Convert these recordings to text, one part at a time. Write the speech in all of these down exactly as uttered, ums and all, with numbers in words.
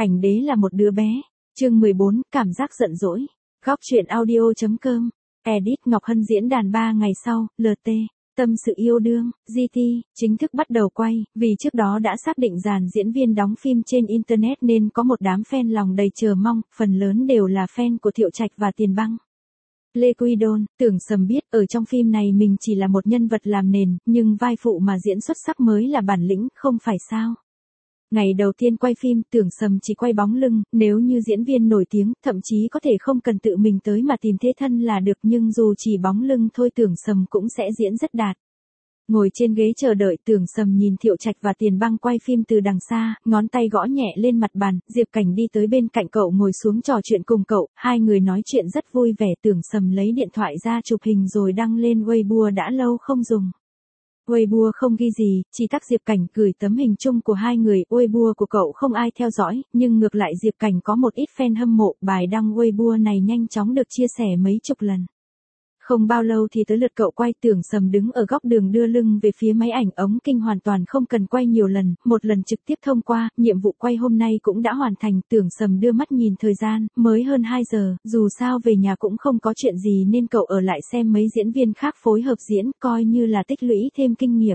Ảnh đế là một đứa bé. Chương mười bốn, cảm giác giận dỗi. Góc truyện audio.com. Edit Ngọc Hân diễn đàn ba ngày sau, lờ tê. Tâm sự yêu đương, giê tê, chính thức bắt đầu quay, vì trước đó đã xác định dàn diễn viên đóng phim trên Internet nên có một đám fan lòng đầy chờ mong, phần lớn đều là fan của Thiệu Trạch và Tiền Băng. Lê Quy Đôn, Tưởng Sầm biết ở trong phim này mình chỉ là một nhân vật làm nền, nhưng vai phụ mà diễn xuất sắc mới là bản lĩnh, không phải sao? Ngày đầu tiên quay phim, Tưởng Sầm chỉ quay bóng lưng, nếu như diễn viên nổi tiếng, thậm chí có thể không cần tự mình tới mà tìm thế thân là được, nhưng dù chỉ bóng lưng thôi Tưởng Sầm cũng sẽ diễn rất đạt. Ngồi trên ghế chờ đợi, Tưởng Sầm nhìn Thiệu Trạch và Tiền Băng quay phim từ đằng xa, ngón tay gõ nhẹ lên mặt bàn, Diệp Cảnh đi tới bên cạnh cậu ngồi xuống trò chuyện cùng cậu, hai người nói chuyện rất vui vẻ. Tưởng Sầm lấy điện thoại ra chụp hình rồi đăng lên Weibo, đã lâu không dùng. Weibo không ghi gì, chỉ tag Diệp Cảnh gửi tấm hình chung của hai người. Weibo của cậu không ai theo dõi, nhưng ngược lại Diệp Cảnh có một ít fan hâm mộ, bài đăng Weibo này nhanh chóng được chia sẻ mấy chục lần. Không bao lâu thì tới lượt cậu quay. Tưởng Sầm đứng ở góc đường đưa lưng về phía máy ảnh ống kinh, hoàn toàn không cần quay nhiều lần, một lần trực tiếp thông qua, nhiệm vụ quay hôm nay cũng đã hoàn thành. Tưởng Sầm đưa mắt nhìn thời gian, mới hơn hai giờ, dù sao về nhà cũng không có chuyện gì nên cậu ở lại xem mấy diễn viên khác phối hợp diễn, coi như là tích lũy thêm kinh nghiệm.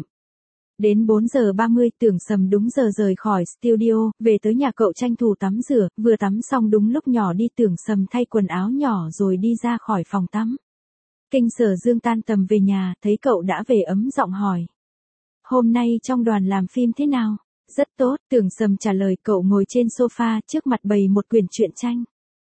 Đến bốn giờ ba mươi, Tưởng Sầm đúng giờ rời khỏi studio, về tới nhà cậu tranh thủ tắm rửa, vừa tắm xong đúng lúc nhỏ đi. Tưởng Sầm thay quần áo nhỏ rồi đi ra khỏi phòng tắm. Kinh Sở Dương tan tầm về nhà, thấy cậu đã về ấm giọng hỏi. Hôm nay trong đoàn làm phim thế nào? Rất tốt, Tưởng Sầm trả lời. Cậu ngồi trên sofa, trước mặt bày một quyển truyện tranh.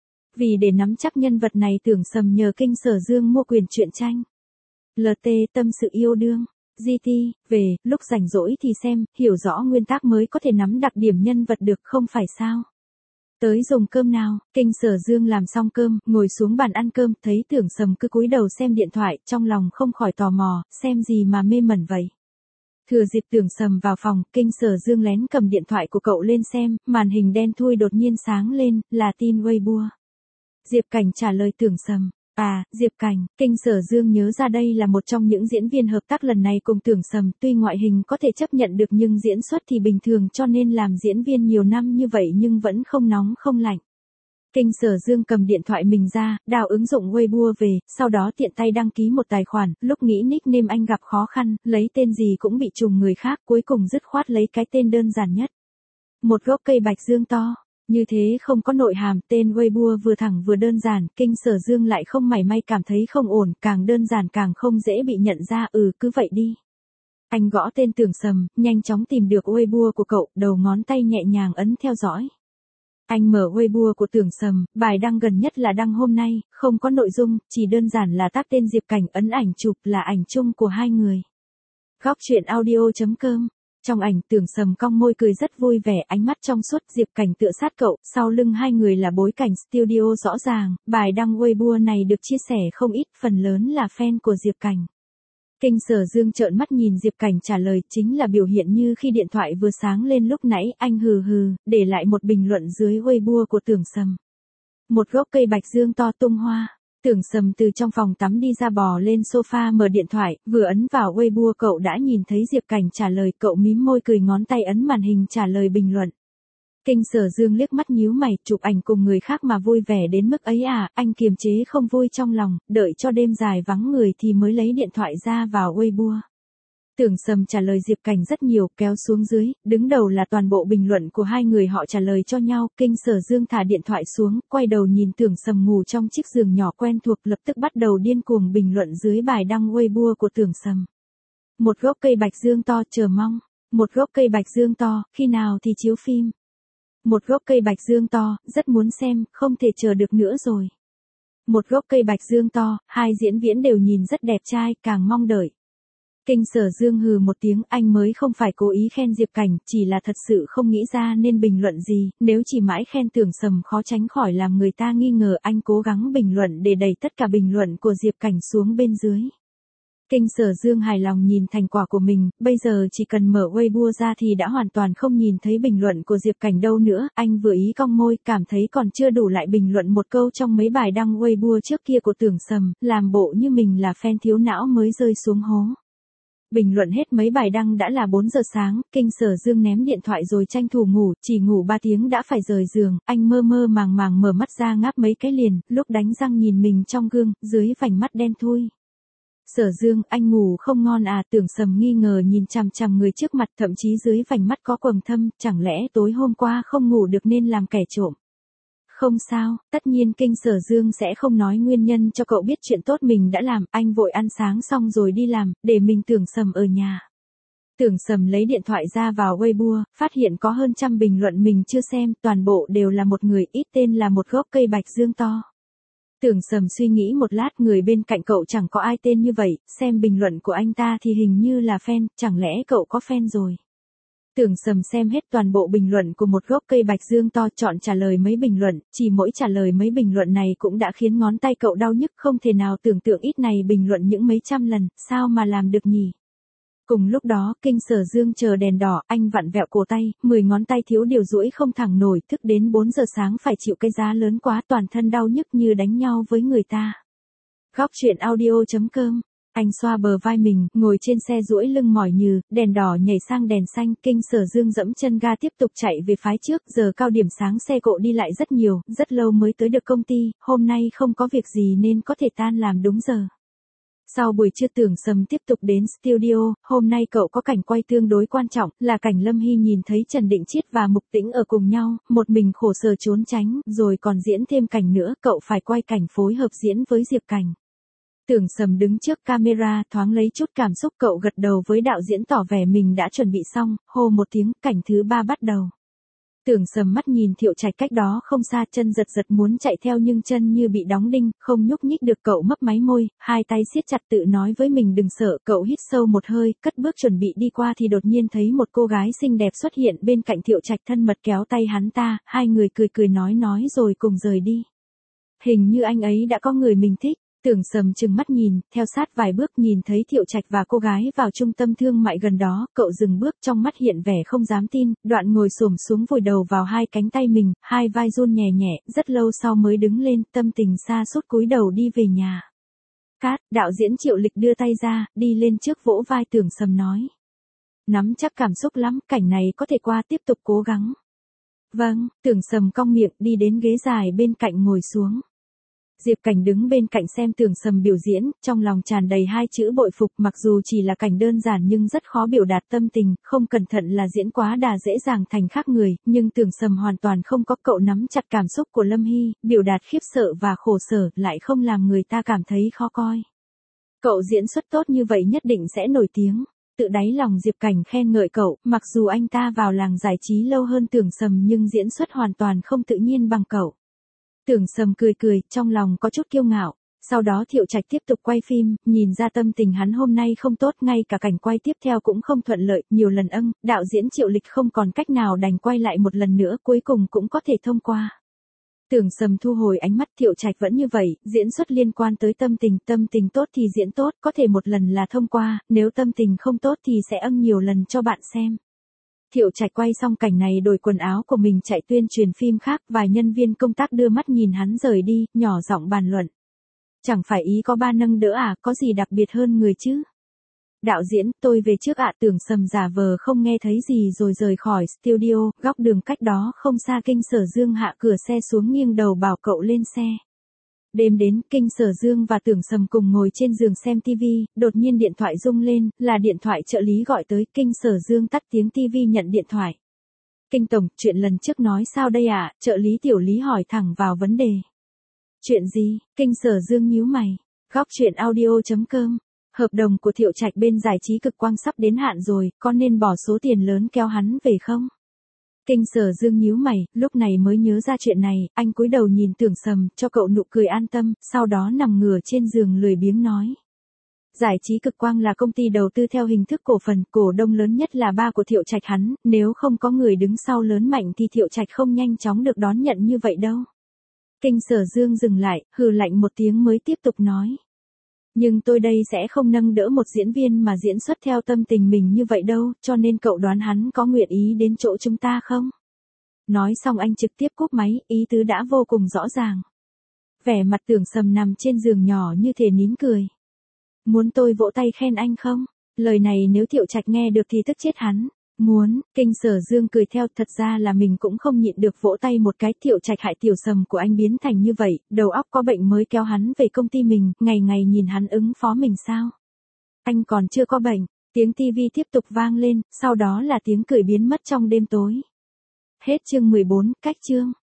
Vì để nắm chắc nhân vật này, Tưởng Sầm nhờ Kinh Sở Dương mua quyển truyện tranh. lờ tê, tâm sự yêu đương. giê tê, về, lúc rảnh rỗi thì xem, hiểu rõ nguyên tắc mới có thể nắm đặc điểm nhân vật được, không phải sao? Tới dùng cơm nào? Kinh Sở Dương làm xong cơm, ngồi xuống bàn ăn cơm, thấy Tưởng Sầm cứ cúi đầu xem điện thoại, trong lòng không khỏi tò mò, xem gì mà mê mẩn vậy. Thừa dịp Tưởng Sầm vào phòng, Kinh Sở Dương lén cầm điện thoại của cậu lên xem, màn hình đen thui đột nhiên sáng lên, là tin Weibo. Diệp Cảnh trả lời Tưởng Sầm. À, Diệp Cảnh. Kinh Sở Dương nhớ ra đây là một trong những diễn viên hợp tác lần này cùng Tưởng Sầm, tuy ngoại hình có thể chấp nhận được nhưng diễn xuất thì bình thường, cho nên làm diễn viên nhiều năm như vậy nhưng vẫn không nóng không lạnh. Kinh Sở Dương cầm điện thoại mình ra, đào ứng dụng Weibo về, sau đó tiện tay đăng ký một tài khoản, lúc nghĩ nickname anh gặp khó khăn, lấy tên gì cũng bị trùng người khác, cuối cùng dứt khoát lấy cái tên đơn giản nhất. Một gốc cây bạch dương to. Như thế không có nội hàm, tên Weibo vừa thẳng vừa đơn giản, Kinh Sở Dương lại không mảy may cảm thấy không ổn, càng đơn giản càng không dễ bị nhận ra. Ừ, cứ vậy đi. Anh gõ tên Tưởng Sầm, nhanh chóng tìm được Weibo của cậu, đầu ngón tay nhẹ nhàng ấn theo dõi. Anh mở Weibo của Tưởng Sầm, bài đăng gần nhất là đăng hôm nay, không có nội dung, chỉ đơn giản là tag tên Diệp Cảnh, ấn ảnh chụp là ảnh chung của hai người. Góc truyện audio.com. Trong ảnh, Tưởng Sầm cong môi cười rất vui vẻ, ánh mắt trong suốt. Diệp Cảnh tựa sát cậu, sau lưng hai người là bối cảnh studio rõ ràng. Bài đăng Weibo này được chia sẻ không ít, phần lớn là fan của Diệp Cảnh. Kinh Sở Dương trợn mắt nhìn Diệp Cảnh trả lời, chính là biểu hiện như khi điện thoại vừa sáng lên lúc nãy. Anh hừ hừ, để lại một bình luận dưới Weibo của Tưởng Sầm. Một gốc cây bạch dương to tung hoa. Tưởng Sầm từ trong phòng tắm đi ra, bò lên sofa mở điện thoại, vừa ấn vào Weibo cậu đã nhìn thấy Diệp Cảnh trả lời, cậu mím môi cười, ngón tay ấn màn hình trả lời bình luận. Kinh Sở Dương liếc mắt nhíu mày, chụp ảnh cùng người khác mà vui vẻ đến mức ấy à? Anh kiềm chế không vui trong lòng, đợi cho đêm dài vắng người thì mới lấy điện thoại ra vào Weibo. Tưởng Sầm trả lời Diệp Cảnh rất nhiều, kéo xuống dưới, đứng đầu là toàn bộ bình luận của hai người họ trả lời cho nhau. Kinh Sở Dương thả điện thoại xuống, quay đầu nhìn Tưởng Sầm ngủ trong chiếc giường nhỏ quen thuộc, lập tức bắt đầu điên cuồng bình luận dưới bài đăng Weibo của Tưởng Sầm. Một gốc cây bạch dương to, chờ mong. Một gốc cây bạch dương to, khi nào thì chiếu phim? Một gốc cây bạch dương to, rất muốn xem, không thể chờ được nữa rồi. Một gốc cây bạch dương to, hai diễn viên đều nhìn rất đẹp trai, càng mong đợi. Kinh Sở Dương hừ một tiếng, anh mới không phải cố ý khen Diệp Cảnh, chỉ là thật sự không nghĩ ra nên bình luận gì, nếu chỉ mãi khen Tưởng Sầm khó tránh khỏi làm người ta nghi ngờ. Anh cố gắng bình luận để đẩy tất cả bình luận của Diệp Cảnh xuống bên dưới. Kinh Sở Dương hài lòng nhìn thành quả của mình, bây giờ chỉ cần mở Weibo ra thì đã hoàn toàn không nhìn thấy bình luận của Diệp Cảnh đâu nữa. Anh vừa ý cong môi, cảm thấy còn chưa đủ lại bình luận một câu trong mấy bài đăng Weibo trước kia của Tưởng Sầm, làm bộ như mình là fan thiếu não mới rơi xuống hố. Bình luận hết mấy bài đăng đã là bốn giờ sáng, Kinh Sở Dương ném điện thoại rồi tranh thủ ngủ, chỉ ngủ ba tiếng đã phải rời giường, anh mơ mơ màng màng mở mắt ra ngáp mấy cái liền, lúc đánh răng nhìn mình trong gương, dưới vành mắt đen thui. Sở Dương, anh ngủ không ngon à? Tưởng Sầm nghi ngờ nhìn chằm chằm người trước mặt, thậm chí dưới vành mắt có quầng thâm, chẳng lẽ tối hôm qua không ngủ được nên làm kẻ trộm? Không sao, tất nhiên Kinh Sở Dương sẽ không nói nguyên nhân cho cậu biết chuyện tốt mình đã làm, anh vội ăn sáng xong rồi đi làm, để mình Tưởng Sầm ở nhà. Tưởng Sầm lấy điện thoại ra vào Weibo, phát hiện có hơn trăm bình luận mình chưa xem, toàn bộ đều là một người, ít tên là một gốc cây bạch dương to. Tưởng Sầm suy nghĩ một lát, người bên cạnh cậu chẳng có ai tên như vậy, xem bình luận của anh ta thì hình như là fan, chẳng lẽ cậu có fan rồi? Tưởng Sầm xem hết toàn bộ bình luận của một gốc cây bạch dương to, chọn trả lời mấy bình luận, chỉ mỗi trả lời mấy bình luận này cũng đã khiến ngón tay cậu đau nhức, không thể nào tưởng tượng ít này bình luận những mấy trăm lần, sao mà làm được nhỉ? Cùng lúc đó, Kinh Sở Dương chờ đèn đỏ, anh vặn vẹo cổ tay, mười ngón tay thiếu điều duỗi không thẳng nổi, thức đến bốn giờ sáng phải chịu cái giá lớn quá, toàn thân đau nhức như đánh nhau với người ta. Góc truyện audio chấm com. Anh xoa bờ vai mình, ngồi trên xe duỗi lưng mỏi nhừ, đèn đỏ nhảy sang đèn xanh, Kinh Sở Dương dẫm chân ga tiếp tục chạy về phái trước, giờ cao điểm sáng xe cộ đi lại rất nhiều, rất lâu mới tới được công ty, hôm nay không có việc gì nên có thể tan làm đúng giờ. Sau buổi trưa Tưởng Sầm tiếp tục đến studio, hôm nay cậu có cảnh quay tương đối quan trọng, là cảnh Lâm Hy nhìn thấy Trần Định Chiết và Mục Tĩnh ở cùng nhau, một mình khổ sở trốn tránh, rồi còn diễn thêm cảnh nữa, cậu phải quay cảnh phối hợp diễn với Diệp Cảnh. Tưởng Sầm đứng trước camera, thoáng lấy chút cảm xúc, cậu gật đầu với đạo diễn tỏ vẻ mình đã chuẩn bị xong, hô một tiếng, cảnh thứ ba bắt đầu. Tưởng Sầm mắt nhìn Thiệu Trạch cách đó không xa, chân giật giật muốn chạy theo nhưng chân như bị đóng đinh, không nhúc nhích được, cậu mấp máy môi, hai tay siết chặt tự nói với mình đừng sợ, cậu hít sâu một hơi, cất bước chuẩn bị đi qua thì đột nhiên thấy một cô gái xinh đẹp xuất hiện bên cạnh Thiệu Trạch, thân mật kéo tay hắn ta, hai người cười cười nói nói rồi cùng rời đi. Hình như anh ấy đã có người mình thích. Tưởng Sầm trừng mắt nhìn, theo sát vài bước nhìn thấy Thiệu Trạch và cô gái vào trung tâm thương mại gần đó, cậu dừng bước, trong mắt hiện vẻ không dám tin, đoạn ngồi xổm xuống vùi đầu vào hai cánh tay mình, hai vai run nhẹ nhẹ, rất lâu sau mới đứng lên, tâm tình sa sút cúi đầu đi về nhà. Cát, đạo diễn Triệu Lịch đưa tay ra, đi lên trước vỗ vai Tưởng Sầm nói. Nắm chắc cảm xúc lắm, cảnh này có thể qua, tiếp tục cố gắng. Vâng, Tưởng Sầm cong miệng đi đến ghế dài bên cạnh ngồi xuống. Diệp Cảnh đứng bên cạnh xem Tưởng Sầm biểu diễn, trong lòng tràn đầy hai chữ bội phục, mặc dù chỉ là cảnh đơn giản nhưng rất khó biểu đạt tâm tình, không cẩn thận là diễn quá đà dễ dàng thành khác người, nhưng Tưởng Sầm hoàn toàn không có, cậu nắm chặt cảm xúc của Lâm Hy, biểu đạt khiếp sợ và khổ sở, lại không làm người ta cảm thấy khó coi. Cậu diễn xuất tốt như vậy nhất định sẽ nổi tiếng. Tự đáy lòng Diệp Cảnh khen ngợi cậu, mặc dù anh ta vào làng giải trí lâu hơn Tưởng Sầm nhưng diễn xuất hoàn toàn không tự nhiên bằng cậu. Tưởng Sầm cười cười, trong lòng có chút kiêu ngạo. Sau đó Thiệu Trạch tiếp tục quay phim, nhìn ra tâm tình hắn hôm nay không tốt, ngay cả cảnh quay tiếp theo cũng không thuận lợi, nhiều lần âng, đạo diễn Triệu Lịch không còn cách nào đành quay lại một lần nữa, cuối cùng cũng có thể thông qua. Tưởng Sầm thu hồi ánh mắt, Thiệu Trạch vẫn như vậy, diễn xuất liên quan tới tâm tình, tâm tình tốt thì diễn tốt, có thể một lần là thông qua, nếu tâm tình không tốt thì sẽ âng nhiều lần cho bạn xem. Thiệu Trạch quay xong cảnh này đổi quần áo của mình chạy tuyên truyền phim khác, vài nhân viên công tác đưa mắt nhìn hắn rời đi, nhỏ giọng bàn luận. Chẳng phải ý có ba nâng đỡ à, có gì đặc biệt hơn người chứ? Đạo diễn, tôi về trước ạ. Tưởng Sầm giả vờ không nghe thấy gì rồi rời khỏi studio, góc đường cách đó không xa. Kinh Sở Dương hạ cửa xe xuống, nghiêng đầu bảo cậu lên xe. Đêm đến, Kinh Sở Dương và Tưởng Sầm cùng ngồi trên giường xem tivi, đột nhiên điện thoại rung lên, là điện thoại trợ lý gọi tới. Kinh Sở Dương tắt tiếng tivi nhận điện thoại. Kinh tổng, chuyện lần trước nói sao đây ạ? Trợ lý Tiểu Lý hỏi thẳng vào vấn đề. Chuyện gì? Kinh Sở Dương nhíu mày. Góc truyện audio chấm com. Hợp đồng của Thiệu Trạch bên giải trí Cực Quang sắp đến hạn rồi, con nên bỏ số tiền lớn kéo hắn về không? Kinh Sở Dương nhíu mày, lúc này mới nhớ ra chuyện này, anh cúi đầu nhìn Tưởng Sầm, cho cậu nụ cười an tâm, sau đó nằm ngửa trên giường lười biếng nói. Giải trí Cực Quang là công ty đầu tư theo hình thức cổ phần, cổ đông lớn nhất là ba của Thiệu Trạch hắn, nếu không có người đứng sau lớn mạnh thì Thiệu Trạch không nhanh chóng được đón nhận như vậy đâu. Kinh Sở Dương dừng lại, hừ lạnh một tiếng mới tiếp tục nói. Nhưng tôi đây sẽ không nâng đỡ một diễn viên mà diễn xuất theo tâm tình mình như vậy đâu, cho nên cậu đoán hắn có nguyện ý đến chỗ chúng ta không? Nói xong anh trực tiếp cúp máy, ý tứ đã vô cùng rõ ràng. Vẻ mặt Tưởng Sầm nằm trên giường nhỏ như thể nín cười. Muốn tôi vỗ tay khen anh không? Lời này nếu Thiệu Trạch nghe được thì tức chết hắn. Muốn, Kinh Sở Dương cười theo, thật ra là mình cũng không nhịn được vỗ tay một cái, Thiệu Trạch hại tiểu sầm của anh biến thành như vậy, đầu óc có bệnh mới kéo hắn về công ty mình, ngày ngày nhìn hắn ứng phó mình sao? Anh còn chưa có bệnh, tiếng tivi tiếp tục vang lên, sau đó là tiếng cười biến mất trong đêm tối. Hết chương mười bốn, cách chương.